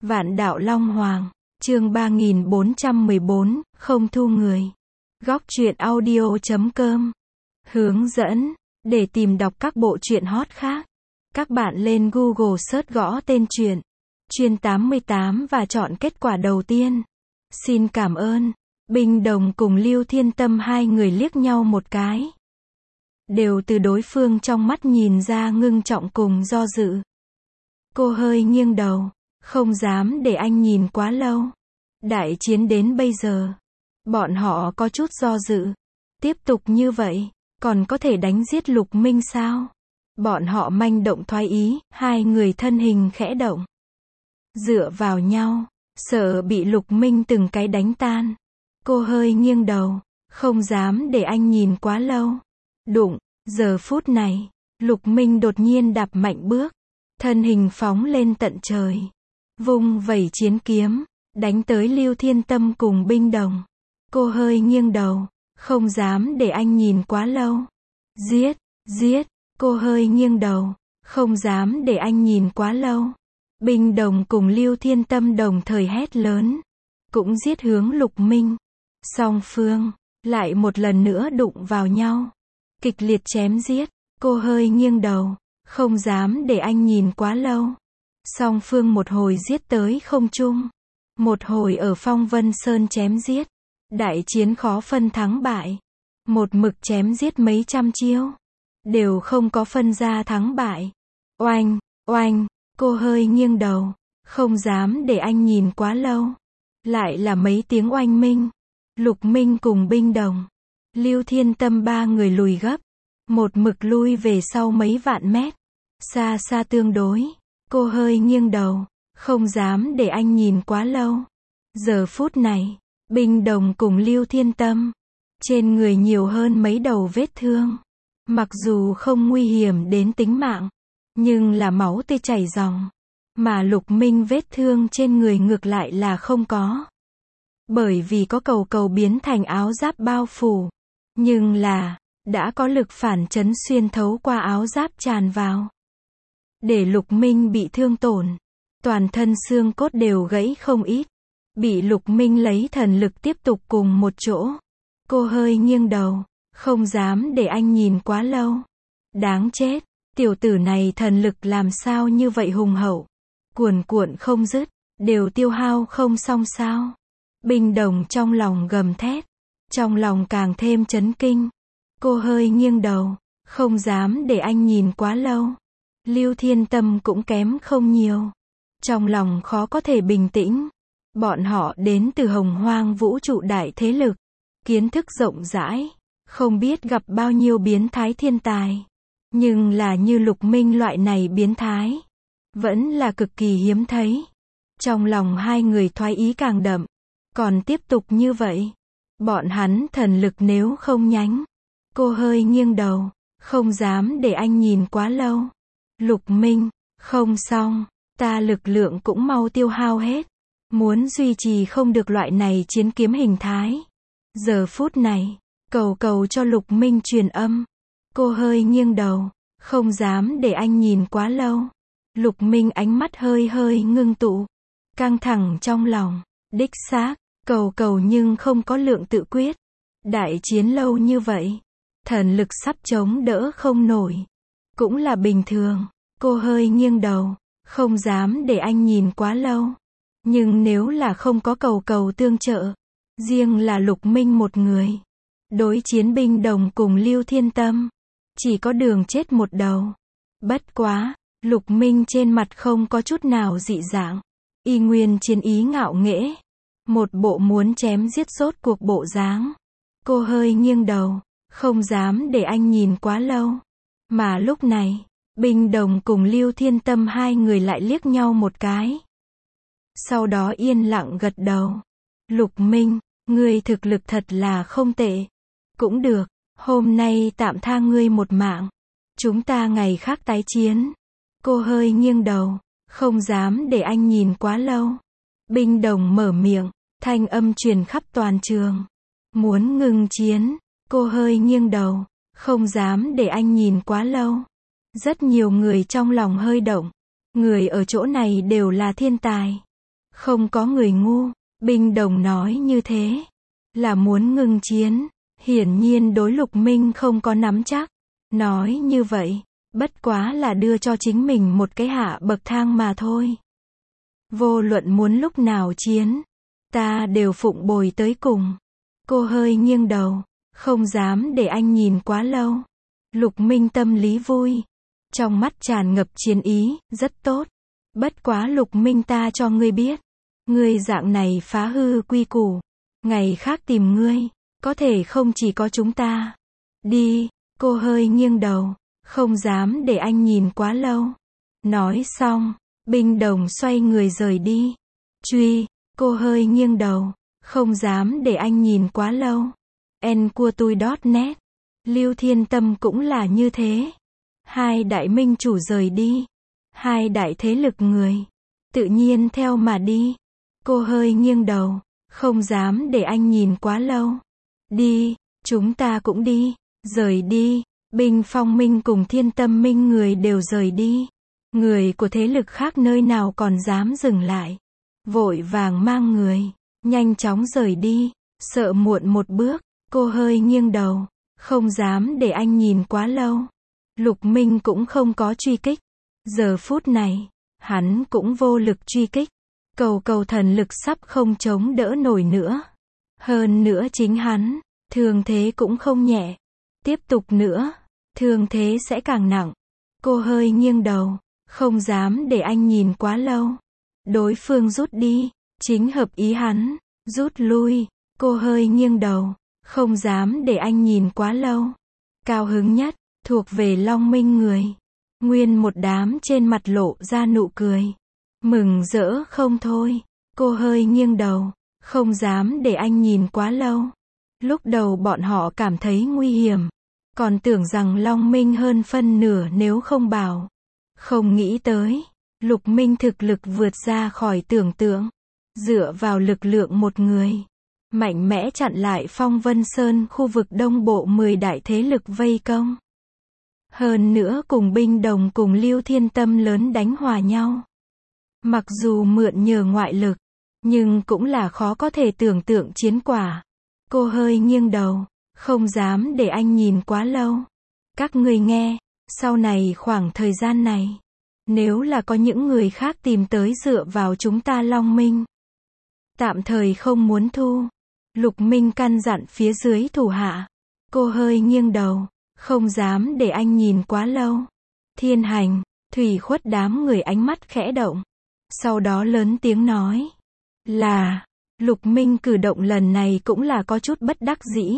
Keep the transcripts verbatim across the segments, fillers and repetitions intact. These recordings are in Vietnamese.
Vạn đạo Long Hoàng, chương ba nghìn bốn trăm mười bốn, không thu người. Góc truyện audio chấm com. Hướng dẫn, để tìm đọc các bộ truyện hot khác. Các bạn lên Google search gõ tên truyện Chuyên tám mươi tám và chọn kết quả đầu tiên. Xin cảm ơn. Bình Đồng cùng Lưu Thiên Tâm hai người liếc nhau một cái. Đều từ đối phương trong mắt nhìn ra ngưng trọng cùng do dự. Cô hơi nghiêng đầu, không dám để anh nhìn quá lâu. Đại chiến đến bây giờ, bọn họ có chút do dự. Tiếp tục như vậy, còn có thể đánh giết Lục Minh sao? Bọn họ manh động thoái ý, hai người thân hình khẽ động. Dựa vào nhau, sợ bị Lục Minh từng cái đánh tan. Cô hơi nghiêng đầu, không dám để anh nhìn quá lâu. Đụng, giờ phút này, Lục Minh đột nhiên đạp mạnh bước. Thân hình phóng lên tận trời. Vung vẩy chiến kiếm, đánh tới Lưu Thiên Tâm cùng Bình Đồng. Cô hơi nghiêng đầu, không dám để anh nhìn quá lâu. Giết, giết, cô hơi nghiêng đầu, không dám để anh nhìn quá lâu. Bình Đồng cùng Lưu Thiên Tâm đồng thời hét lớn, cũng giết hướng Lục Minh. Song phương, lại một lần nữa đụng vào nhau. Kịch liệt chém giết, cô hơi nghiêng đầu, không dám để anh nhìn quá lâu. Song phương một hồi giết tới không trung. Một hồi ở Phong Vân Sơn chém giết. Đại chiến khó phân thắng bại. Một mực chém giết mấy trăm chiêu. Đều không có phân ra thắng bại. Oanh, oanh, cô hơi nghiêng đầu, không dám để anh nhìn quá lâu. Lại là mấy tiếng oanh minh. Lục Minh cùng Bình Đồng, Lưu Thiên Tâm ba người lùi gấp. Một mực lui về sau mấy vạn mét. Xa xa tương đối. Cô hơi nghiêng đầu, không dám để anh nhìn quá lâu. Giờ phút này, Bình Đồng cùng Lưu Thiên Tâm, trên người nhiều hơn mấy đầu vết thương. Mặc dù không nguy hiểm đến tính mạng, nhưng là máu tươi chảy ròng. Mà Lục Minh vết thương trên người ngược lại là không có. Bởi vì có cầu cầu biến thành áo giáp bao phủ. Nhưng là, đã có lực phản chấn xuyên thấu qua áo giáp tràn vào. Để Lục Minh bị thương tổn. Toàn thân xương cốt đều gãy không ít. Bị Lục Minh lấy thần lực tiếp tục cùng một chỗ. Cô hơi nghiêng đầu, không dám để anh nhìn quá lâu. Đáng chết, tiểu tử này thần lực làm sao như vậy hùng hậu. Cuồn cuộn không dứt, đều tiêu hao không xong sao. Bình Đồng trong lòng gầm thét. Trong lòng càng thêm chấn kinh. Cô hơi nghiêng đầu, không dám để anh nhìn quá lâu. Lưu Thiên Tâm cũng kém không nhiều. Trong lòng khó có thể bình tĩnh. Bọn họ đến từ hồng hoang vũ trụ đại thế lực. Kiến thức rộng rãi. Không biết gặp bao nhiêu biến thái thiên tài. Nhưng là như Lục Minh loại này biến thái. Vẫn là cực kỳ hiếm thấy. Trong lòng hai người thoái ý càng đậm. Còn tiếp tục như vậy. Bọn hắn thần lực nếu không nhánh. Cô hơi nghiêng đầu, không dám để anh nhìn quá lâu. Lục Minh, không xong, ta lực lượng cũng mau tiêu hao hết. Muốn duy trì không được loại này chiến kiếm hình thái. Giờ phút này, cầu cầu cho Lục Minh truyền âm. Cô hơi nghiêng đầu, không dám để anh nhìn quá lâu. Lục Minh ánh mắt hơi hơi ngưng tụ. Căng thẳng trong lòng, đích xác, cầu cầu nhưng không có lượng tự quyết. Đại chiến lâu như vậy. Thần lực sắp chống đỡ không nổi. Cũng là bình thường. Cô hơi nghiêng đầu, không dám để anh nhìn quá lâu. Nhưng nếu là không có cầu cầu tương trợ, riêng là Lục Minh một người, đối chiến Bình Đồng cùng Lưu Thiên Tâm, chỉ có đường chết một đầu. Bất quá, Lục Minh trên mặt không có chút nào dị dạng. Y nguyên chiến ý ngạo nghễ. Một bộ muốn chém giết rốt cuộc bộ dáng. Cô hơi nghiêng đầu, không dám để anh nhìn quá lâu. Mà lúc này, Bình Đồng cùng Lưu Thiên Tâm hai người lại liếc nhau một cái. Sau đó yên lặng gật đầu. Lục Minh, ngươi thực lực thật là không tệ. Cũng được, hôm nay tạm tha ngươi một mạng. Chúng ta ngày khác tái chiến. Cô hơi nghiêng đầu, không dám để anh nhìn quá lâu. Bình Đồng mở miệng, thanh âm truyền khắp toàn trường. Muốn ngừng chiến. Cô hơi nghiêng đầu, không dám để anh nhìn quá lâu. Rất nhiều người trong lòng hơi động. Người ở chỗ này đều là thiên tài. Không có người ngu. Binh Đồng nói như thế là muốn ngưng chiến. Hiển nhiên đối Lục Minh không có nắm chắc. Nói như vậy, bất quá là đưa cho chính mình một cái hạ bậc thang mà thôi. Vô luận muốn lúc nào chiến, ta đều phụng bồi tới cùng. Cô hơi nghiêng đầu, không dám để anh nhìn quá lâu. Lục Minh tâm lý vui, trong mắt tràn ngập chiến ý, rất tốt. Bất quá Lục Minh, ta cho ngươi biết, ngươi dạng này phá hư quy củ, ngày khác tìm ngươi, có thể không chỉ có chúng ta. Đi, cô hơi nghiêng đầu, không dám để anh nhìn quá lâu. Nói xong, Binh Đồng xoay người rời đi. Truy, cô hơi nghiêng đầu, không dám để anh nhìn quá lâu. En của tôi .net, Lưu Thiên Tâm cũng là như thế. Hai đại minh chủ rời đi, hai đại thế lực người, tự nhiên theo mà đi. Cô hơi nghiêng đầu, không dám để anh nhìn quá lâu. Đi, chúng ta cũng đi, rời đi. Binh Phong Minh cùng Thiên Tâm Minh người đều rời đi. Người của thế lực khác nơi nào còn dám dừng lại. Vội vàng mang người, nhanh chóng rời đi, sợ muộn một bước. Cô hơi nghiêng đầu, không dám để anh nhìn quá lâu. Lục Minh cũng không có truy kích. Giờ phút này, hắn cũng vô lực truy kích. Cầu cầu thần lực sắp không chống đỡ nổi nữa. Hơn nữa chính hắn, thương thế cũng không nhẹ. Tiếp tục nữa, thương thế sẽ càng nặng. Cô hơi nghiêng đầu, không dám để anh nhìn quá lâu. Đối phương rút đi, chính hợp ý hắn. Rút lui, cô hơi nghiêng đầu, không dám để anh nhìn quá lâu. Cao hứng nhất, thuộc về Long Minh người. Nguyên một đám trên mặt lộ ra nụ cười. Mừng rỡ không thôi. Cô hơi nghiêng đầu, không dám để anh nhìn quá lâu. Lúc đầu bọn họ cảm thấy nguy hiểm. Còn tưởng rằng Long Minh hơn phân nửa nếu không bảo. Không nghĩ tới, Lục Minh thực lực vượt ra khỏi tưởng tượng. Dựa vào lực lượng một người, mạnh mẽ chặn lại Phong Vân Sơn khu vực đông bộ mười đại thế lực vây công. Hơn nữa cùng Binh Đồng cùng Lưu Thiên Tâm lớn đánh hòa nhau. Mặc dù mượn nhờ ngoại lực, nhưng cũng là khó có thể tưởng tượng chiến quả. Cô hơi nghiêng đầu, không dám để anh nhìn quá lâu. Các người nghe, sau này khoảng thời gian này, nếu là có những người khác tìm tới dựa vào chúng ta Long Minh, tạm thời không muốn thu. Lục Minh căn dặn phía dưới thủ hạ. Cô hơi nghiêng đầu, không dám để anh nhìn quá lâu. Thiên Hành, Thủy Khuất đám người ánh mắt khẽ động. Sau đó lớn tiếng nói là, Lục Minh cử động lần này cũng là có chút bất đắc dĩ.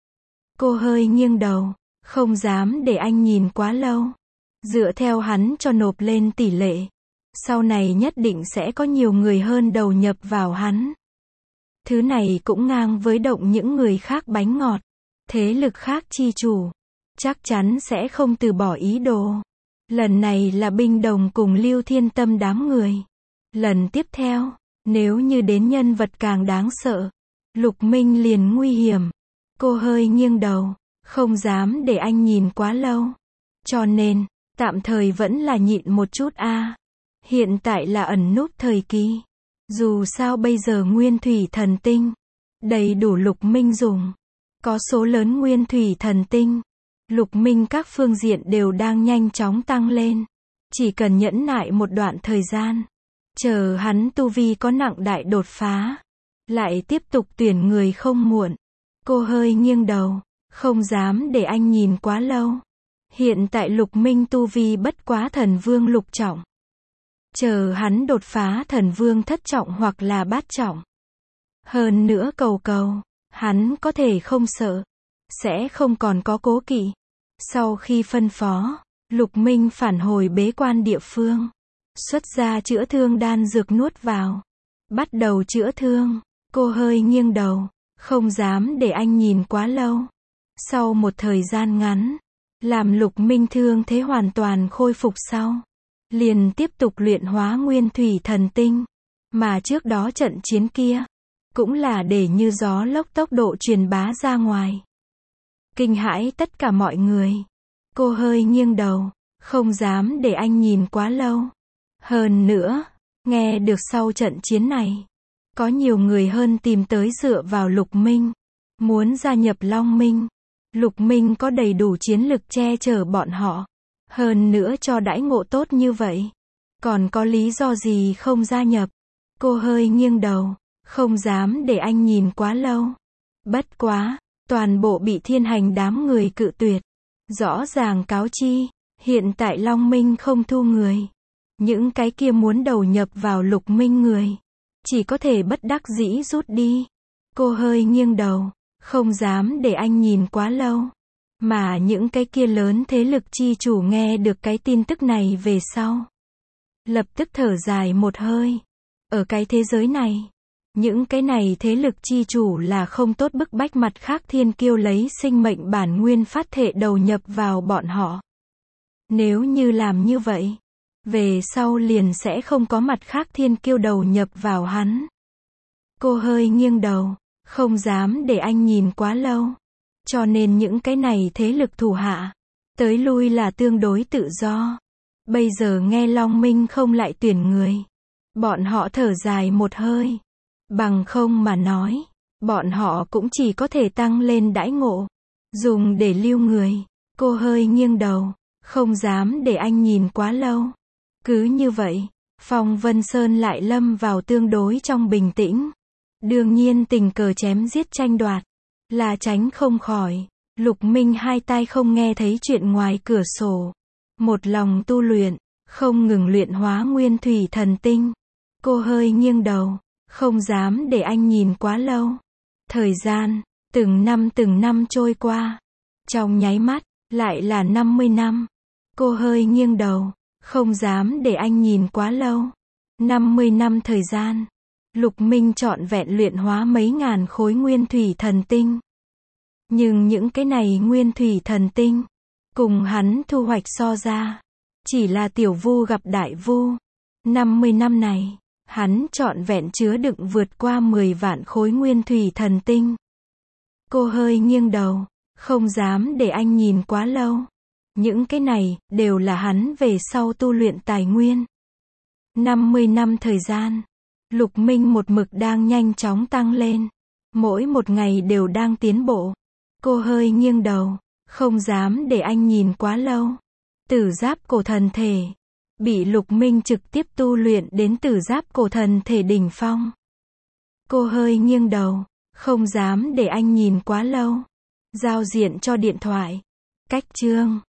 Cô hơi nghiêng đầu, không dám để anh nhìn quá lâu. Dựa theo hắn cho nộp lên tỷ lệ, sau này nhất định sẽ có nhiều người hơn đầu nhập vào hắn. Thứ này cũng ngang với động những người khác bánh ngọt. Thế lực khác chi chủ, chắc chắn sẽ không từ bỏ ý đồ. Lần này là Binh Đồng cùng Lưu Thiên Tâm đám người. Lần tiếp theo, nếu như đến nhân vật càng đáng sợ, Lục Minh liền nguy hiểm. Cô hơi nghiêng đầu, không dám để anh nhìn quá lâu. Cho nên, tạm thời vẫn là nhịn một chút a. À. Hiện tại là ẩn núp thời kỳ. Dù sao bây giờ nguyên thủy thần tinh đầy đủ Lục Minh dùng. Có số lớn nguyên thủy thần tinh, Lục Minh các phương diện đều đang nhanh chóng tăng lên. Chỉ cần nhẫn nại một đoạn thời gian, chờ hắn tu vi có nặng đại đột phá, lại tiếp tục tuyển người không muộn. Cô hơi nghiêng đầu, không dám để anh nhìn quá lâu. Hiện tại Lục Minh tu vi bất quá thần vương lục trọng. Chờ hắn đột phá thần vương thất trọng hoặc là bát trọng. Hơn nữa cầu cầu, hắn có thể không sợ, sẽ không còn có cố kỵ. Sau khi phân phó, Lục Minh phản hồi bế quan địa phương, xuất ra chữa thương đan dược nuốt vào, bắt đầu chữa thương. Cô hơi nghiêng đầu, không dám để anh nhìn quá lâu. Sau một thời gian ngắn, làm Lục Minh thương thế hoàn toàn khôi phục sau, liền tiếp tục luyện hóa nguyên thủy thần tinh. Mà trước đó trận chiến kia, cũng là để như gió lốc tốc độ truyền bá ra ngoài. Kinh hãi tất cả mọi người. Cô hơi nghiêng đầu, không dám để anh nhìn quá lâu. Hơn nữa, Nghe được sau trận chiến này, có nhiều người hơn tìm tới dựa vào Lục Minh, muốn gia nhập Long Minh. Lục Minh có đầy đủ chiến lực che chở bọn họ, hơn nữa cho đãi ngộ tốt như vậy, còn có lý do gì không gia nhập? Cô hơi nghiêng đầu, không dám để anh nhìn quá lâu. Bất quá, toàn bộ bị Thiên Hành đám người cự tuyệt. Rõ ràng cáo chi, hiện tại Long Minh không thu người. Những cái kia muốn đầu nhập vào Lục Minh người, chỉ có thể bất đắc dĩ rút đi. Cô hơi nghiêng đầu, không dám để anh nhìn quá lâu. Mà những cái kia lớn thế lực chi chủ nghe được cái tin tức này về sau, lập tức thở dài một hơi. Ở cái thế giới này, những cái này thế lực chi chủ là không tốt bức bách mặt khác thiên kiêu lấy sinh mệnh bản nguyên phát thể đầu nhập vào bọn họ. Nếu như làm như vậy, về sau liền sẽ không có mặt khác thiên kiêu đầu nhập vào hắn. Cô hơi nghiêng đầu, không dám để anh nhìn quá lâu. Cho nên những cái này thế lực thủ hạ, tới lui là tương đối tự do. Bây giờ nghe Long Minh không lại tuyển người, bọn họ thở dài một hơi. Bằng không mà nói, bọn họ cũng chỉ có thể tăng lên đãi ngộ, dùng để lưu người. Cô hơi nghiêng đầu, không dám để anh nhìn quá lâu. Cứ như vậy, Phong Vân Sơn lại lâm vào tương đối trong bình tĩnh. Đương nhiên tình cờ chém giết tranh đoạt, là tránh không khỏi. Lục Minh hai tai không nghe thấy chuyện ngoài cửa sổ. Một lòng tu luyện, không ngừng luyện hóa nguyên thủy thần tinh. Cô hơi nghiêng đầu, không dám để anh nhìn quá lâu. Thời gian, từng năm từng năm trôi qua. Trong nháy mắt, lại là năm mươi năm. Cô hơi nghiêng đầu, không dám để anh nhìn quá lâu. năm mươi năm thời gian, Lục Minh trọn vẹn luyện hóa mấy ngàn khối nguyên thủy thần tinh. Nhưng những cái này nguyên thủy thần tinh, cùng hắn thu hoạch so ra, chỉ là tiểu vu gặp đại vu. năm mươi năm này, hắn trọn vẹn chứa đựng vượt qua mười vạn khối nguyên thủy thần tinh. Cô hơi nghiêng đầu, không dám để anh nhìn quá lâu. Những cái này, đều là hắn về sau tu luyện tài nguyên. năm mươi năm thời gian, Lục Minh một mực đang nhanh chóng tăng lên. Mỗi một ngày đều đang tiến bộ. Cô hơi nghiêng đầu, không dám để anh nhìn quá lâu. Tử giáp cổ thần thể, bị Lục Minh trực tiếp tu luyện đến tử giáp cổ thần thể đỉnh phong. Cô hơi nghiêng đầu, không dám để anh nhìn quá lâu. Giao diện cho điện thoại. Cách chương